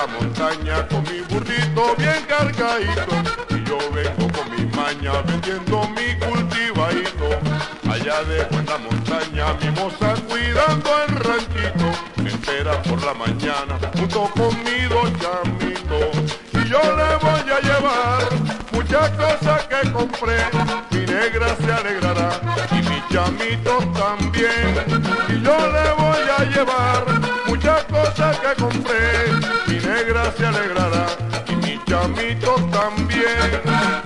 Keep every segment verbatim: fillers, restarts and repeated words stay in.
montaña con mi burrito bien cargadito, y yo vengo con mi maña vendiendo mi cultivadito. Allá dejo en la montaña mi moza cuidando el ranchito, me espera por la mañana junto con mi dos chamitos, y yo le voy a llevar muchas cosas que compré, mi negra se alegrará y mis chamitos también, y yo le voy a llevar muchas cosas que compré, mi negra se alegrará y mis chamitos también.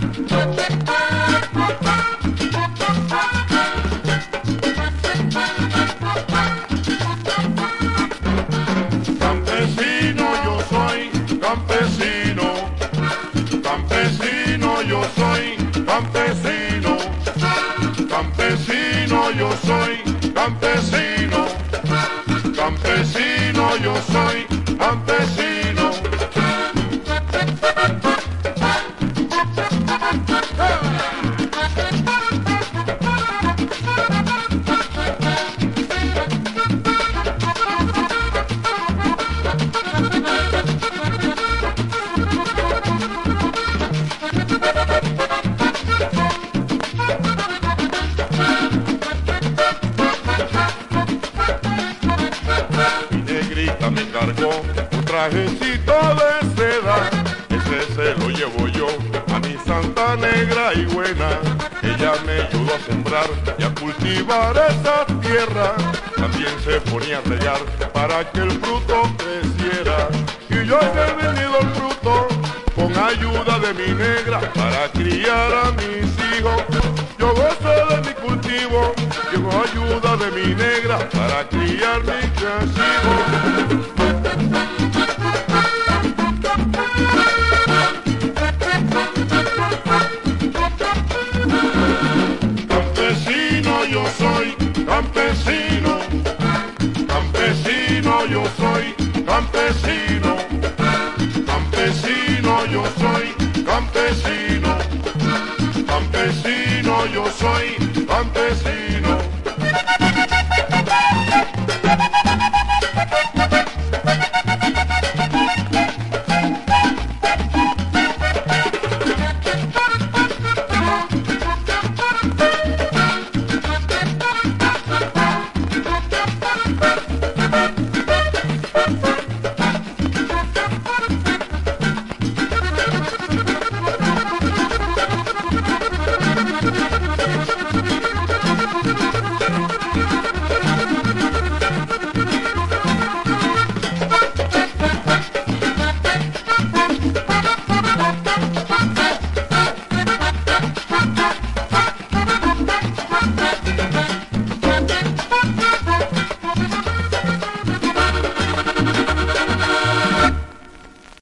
Campesino yo soy, campesino, campesino yo soy, campesino, campesino yo soy, campesino, campesino yo soy, campesino. Me cargó un trajecito de seda, ese se lo llevo yo a mi santa negra y buena. Ella me ayudó a sembrar y a cultivar esa tierra, también se ponía a sellar para que el fruto creciera, y yo he vendido el fruto con ayuda de mi negra para criar a mis hijos. Yo gozo de mi cultivo, yo con ayuda de mi negra para criar mis tres hijos. Campesino yo soy, campesino, campesino yo soy, campesino, campesino yo soy, campesino, campesino yo soy, campesino.